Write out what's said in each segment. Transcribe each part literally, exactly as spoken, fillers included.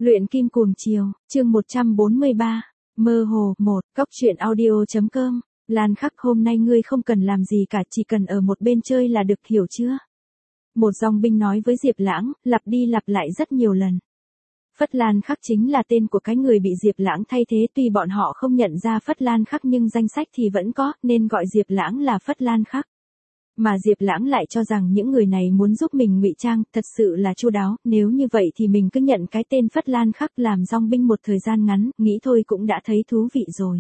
Luyện kim cuồng chiều, chương một trăm bốn mươi ba, mơ hồ, một, cóc truyện audio.com, Lan Khắc hôm nay ngươi không cần làm gì cả, chỉ cần ở một bên chơi là được, hiểu chưa? Một dòng binh nói với Diệp Lãng, lặp đi lặp lại rất nhiều lần. Phất Lan Khắc chính là tên của cái người bị Diệp Lãng thay thế, tuy bọn họ không nhận ra Phất Lan Khắc nhưng danh sách thì vẫn có, nên gọi Diệp Lãng là Phất Lan Khắc. Mà Diệp Lãng lại cho rằng những người này muốn giúp mình ngụy trang, thật sự là chu đáo, nếu như vậy thì mình cứ nhận cái tên Phất Lan Khắc làm dòng binh một thời gian ngắn, nghĩ thôi cũng đã thấy thú vị rồi.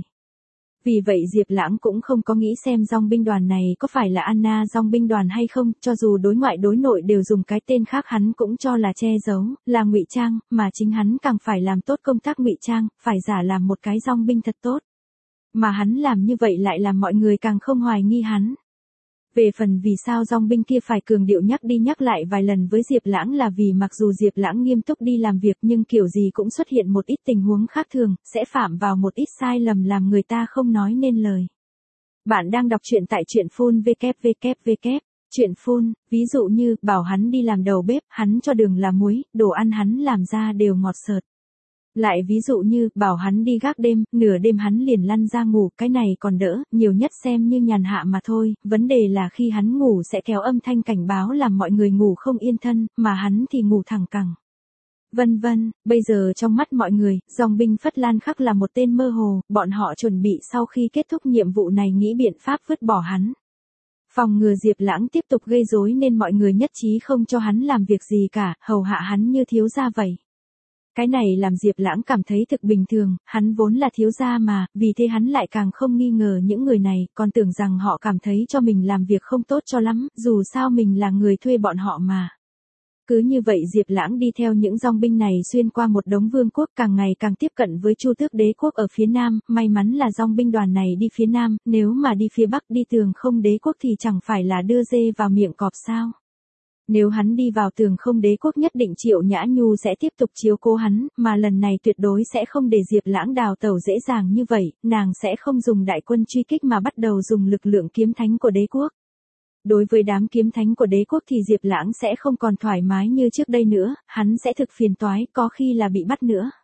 Vì vậy Diệp Lãng cũng không có nghĩ xem dòng binh đoàn này có phải là Anna dòng binh đoàn hay không, cho dù đối ngoại đối nội đều dùng cái tên khác hắn cũng cho là che giấu, là ngụy trang, mà chính hắn càng phải làm tốt công tác ngụy trang, phải giả làm một cái dòng binh thật tốt. Mà hắn làm như vậy lại làm mọi người càng không hoài nghi hắn. Về phần vì sao dòng binh kia phải cường điệu nhắc đi nhắc lại vài lần với Diệp Lãng là vì mặc dù Diệp Lãng nghiêm túc đi làm việc nhưng kiểu gì cũng xuất hiện một ít tình huống khác thường, sẽ phạm vào một ít sai lầm làm người ta không nói nên lời. Bạn đang đọc truyện tại truyện phun vê vê vê, truyện phun, ví dụ như bảo hắn đi làm đầu bếp, hắn cho đường là muối, đồ ăn hắn làm ra đều ngọt sợt. Lại ví dụ như, bảo hắn đi gác đêm, nửa đêm hắn liền lăn ra ngủ, cái này còn đỡ, nhiều nhất xem như nhàn hạ mà thôi, vấn đề là khi hắn ngủ sẽ kéo âm thanh cảnh báo làm mọi người ngủ không yên thân, mà hắn thì ngủ thẳng cẳng. Vân vân, bây giờ trong mắt mọi người, dòng binh Phất Lan Khắc là một tên mơ hồ, bọn họ chuẩn bị sau khi kết thúc nhiệm vụ này nghĩ biện pháp vứt bỏ hắn. Phòng ngừa Diệp Lãng tiếp tục gây rối nên mọi người nhất trí không cho hắn làm việc gì cả, hầu hạ hắn như thiếu gia vậy. Cái này làm Diệp Lãng cảm thấy thực bình thường, hắn vốn là thiếu gia mà, vì thế hắn lại càng không nghi ngờ những người này, còn tưởng rằng họ cảm thấy cho mình làm việc không tốt cho lắm, dù sao mình là người thuê bọn họ mà. Cứ như vậy Diệp Lãng đi theo những dòng binh này xuyên qua một đống vương quốc, càng ngày càng tiếp cận với Chu Tước Đế quốc ở phía nam, may mắn là dòng binh đoàn này đi phía nam, nếu mà đi phía bắc đi Tường Không Đế quốc thì chẳng phải là đưa dê vào miệng cọp sao. Nếu hắn đi vào Tường Không Đế quốc nhất định Triệu Nhã Nhu sẽ tiếp tục chiếu cố hắn, mà lần này tuyệt đối sẽ không để Diệp Lãng đào tẩu dễ dàng như vậy, nàng sẽ không dùng đại quân truy kích mà bắt đầu dùng lực lượng kiếm thánh của đế quốc. Đối với đám kiếm thánh của đế quốc thì Diệp Lãng sẽ không còn thoải mái như trước đây nữa, hắn sẽ thực phiền toái, có khi là bị bắt nữa.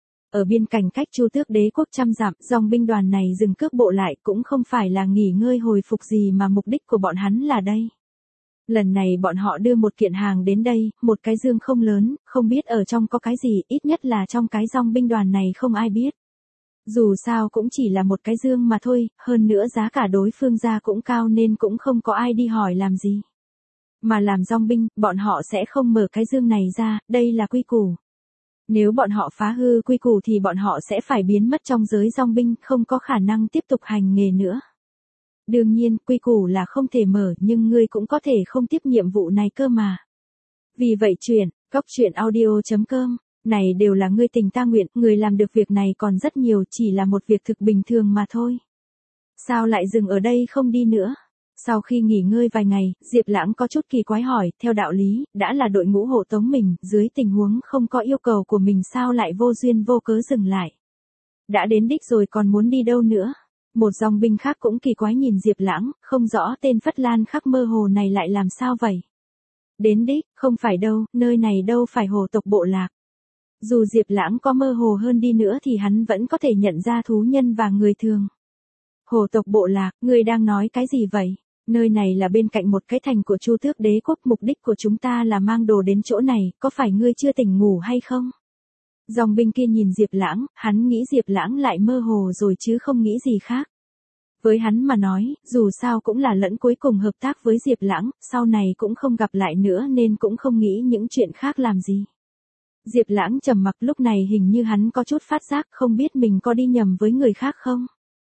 Ở biên cảnh cách Chu Tước Đế quốc trăm dặm, dòng binh đoàn này dừng cước bộ lại cũng không phải là nghỉ ngơi hồi phục gì mà mục đích của bọn hắn là đây. Lần này bọn họ đưa một kiện hàng đến đây, một cái dương không lớn, không biết ở trong có cái gì, ít nhất là trong cái dòng binh đoàn này không ai biết. Dù sao cũng chỉ là một cái dương mà thôi, hơn nữa giá cả đối phương ra cũng cao nên cũng không có ai đi hỏi làm gì. Mà làm dòng binh, bọn họ sẽ không mở cái dương này ra, đây là quy củ. Nếu bọn họ phá hư quy củ thì bọn họ sẽ phải biến mất trong giới dòng binh, không có khả năng tiếp tục hành nghề nữa. Đương nhiên, quy củ là không thể mở, nhưng ngươi cũng có thể không tiếp nhiệm vụ này cơ mà. Vì vậy truyện, cóc truyện audio.com, này đều là ngươi tình ta nguyện, người làm được việc này còn rất nhiều, chỉ là một việc thực bình thường mà thôi. Sao lại dừng ở đây không đi nữa? Sau khi nghỉ ngơi vài ngày, Diệp Lãng có chút kỳ quái hỏi, theo đạo lý, đã là đội ngũ hộ tống mình, dưới tình huống không có yêu cầu của mình sao lại vô duyên vô cớ dừng lại? Đã đến đích rồi còn muốn đi đâu nữa? Một dòng binh khác cũng kỳ quái nhìn Diệp Lãng, không rõ tên Phất Lan Khắc mơ hồ này lại làm sao vậy. Đến đích, không phải đâu, nơi này đâu phải hồ tộc bộ lạc. Dù Diệp Lãng có mơ hồ hơn đi nữa thì hắn vẫn có thể nhận ra thú nhân và người thường. Hồ tộc bộ lạc, ngươi đang nói cái gì vậy? Nơi này là bên cạnh một cái thành của Chu Tước Đế quốc, mục đích của chúng ta là mang đồ đến chỗ này, có phải ngươi chưa tỉnh ngủ hay không? Dòng binh kia nhìn Diệp Lãng, hắn nghĩ Diệp Lãng lại mơ hồ rồi chứ không nghĩ gì khác. Với hắn mà nói, dù sao cũng là lẫn cuối cùng hợp tác với Diệp Lãng, sau này cũng không gặp lại nữa nên cũng không nghĩ những chuyện khác làm gì. Diệp Lãng trầm mặc, lúc này hình như hắn có chút phát giác, không biết mình có đi nhầm với người khác không?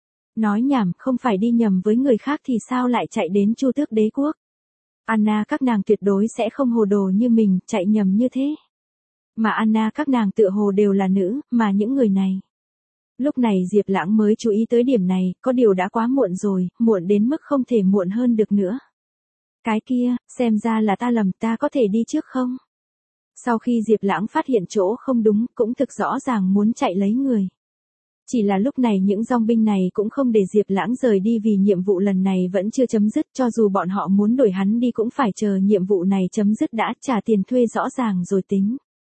Nói nhảm, không phải đi nhầm với người khác thì sao lại chạy đến Chu Tước Đế quốc? Anna các nàng tuyệt đối sẽ không hồ đồ như mình, chạy nhầm như thế. Mà Anna các nàng tựa hồ đều là nữ, mà những người này. Lúc này Diệp Lãng mới chú ý tới điểm này, có điều đã quá muộn rồi, muộn đến mức không thể muộn hơn được nữa. Cái kia, xem ra là ta lầm, ta có thể đi trước không? Sau khi Diệp Lãng phát hiện chỗ không đúng, cũng thực rõ ràng muốn chạy lấy người. Chỉ là lúc này những dòng binh này cũng không để Diệp Lãng rời đi vì nhiệm vụ lần này vẫn chưa chấm dứt, cho dù bọn họ muốn đuổi hắn đi cũng phải chờ nhiệm vụ này chấm dứt đã, trả tiền thuê rõ ràng rồi tính.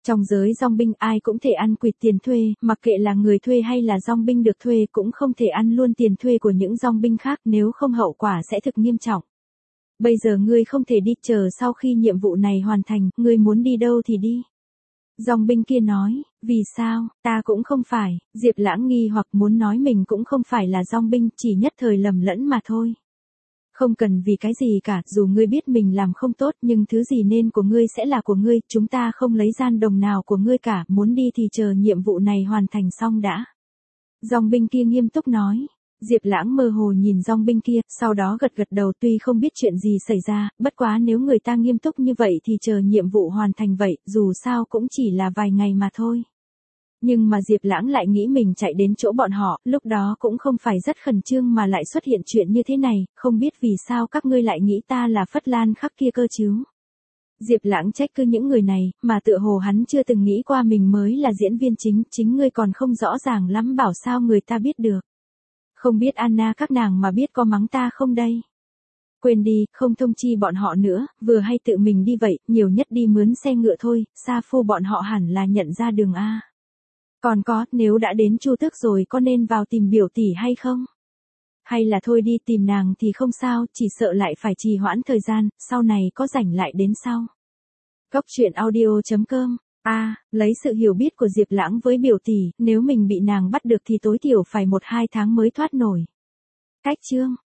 Trong giới dong binh ai cũng thể ăn quỵt tiền thuê, mặc kệ là người thuê hay là dong binh được thuê cũng không thể ăn luôn tiền thuê của những dong binh khác, nếu không hậu quả sẽ thực nghiêm trọng. Bây giờ ngươi không thể đi, chờ sau khi nhiệm vụ này hoàn thành, ngươi muốn đi đâu thì đi. Dong binh kia nói, vì sao, ta cũng không phải, Diệp Lãng nghi hoặc muốn nói mình cũng không phải là dong binh, chỉ nhất thời lầm lẫn mà thôi. Không cần vì cái gì cả, dù ngươi biết mình làm không tốt nhưng thứ gì nên của ngươi sẽ là của ngươi, chúng ta không lấy gian đồng nào của ngươi cả, muốn đi thì chờ nhiệm vụ này hoàn thành xong đã. Dong binh kia nghiêm túc nói. Diệp Lãng mơ hồ nhìn dong binh kia, sau đó gật gật đầu, tuy không biết chuyện gì xảy ra, bất quá nếu người ta nghiêm túc như vậy thì chờ nhiệm vụ hoàn thành vậy, dù sao cũng chỉ là vài ngày mà thôi. Nhưng mà Diệp Lãng lại nghĩ mình chạy đến chỗ bọn họ, lúc đó cũng không phải rất khẩn trương mà lại xuất hiện chuyện như thế này, không biết vì sao các ngươi lại nghĩ ta là Phất Lan Khắc kia cơ chứ. Diệp Lãng trách cứ những người này, mà tựa hồ hắn chưa từng nghĩ qua mình mới là diễn viên chính, chính ngươi còn không rõ ràng lắm bảo sao người ta biết được. Không biết Anna các nàng mà biết có mắng ta không đây. Quên đi, không thông chi bọn họ nữa, vừa hay tự mình đi vậy, nhiều nhất đi mướn xe ngựa thôi, Sa Phu bọn họ hẳn là nhận ra đường A. Còn có, nếu đã đến Chu Tước rồi có nên vào tìm biểu tỷ hay không? Hay là thôi đi tìm nàng thì không sao, chỉ sợ lại phải trì hoãn thời gian, sau này có rảnh lại đến sau. Góc truyện audio chấm com. A, à, lấy sự hiểu biết của Diệp Lãng với biểu tỷ, nếu mình bị nàng bắt được thì tối thiểu phải một hai tháng mới thoát nổi. Cách chương.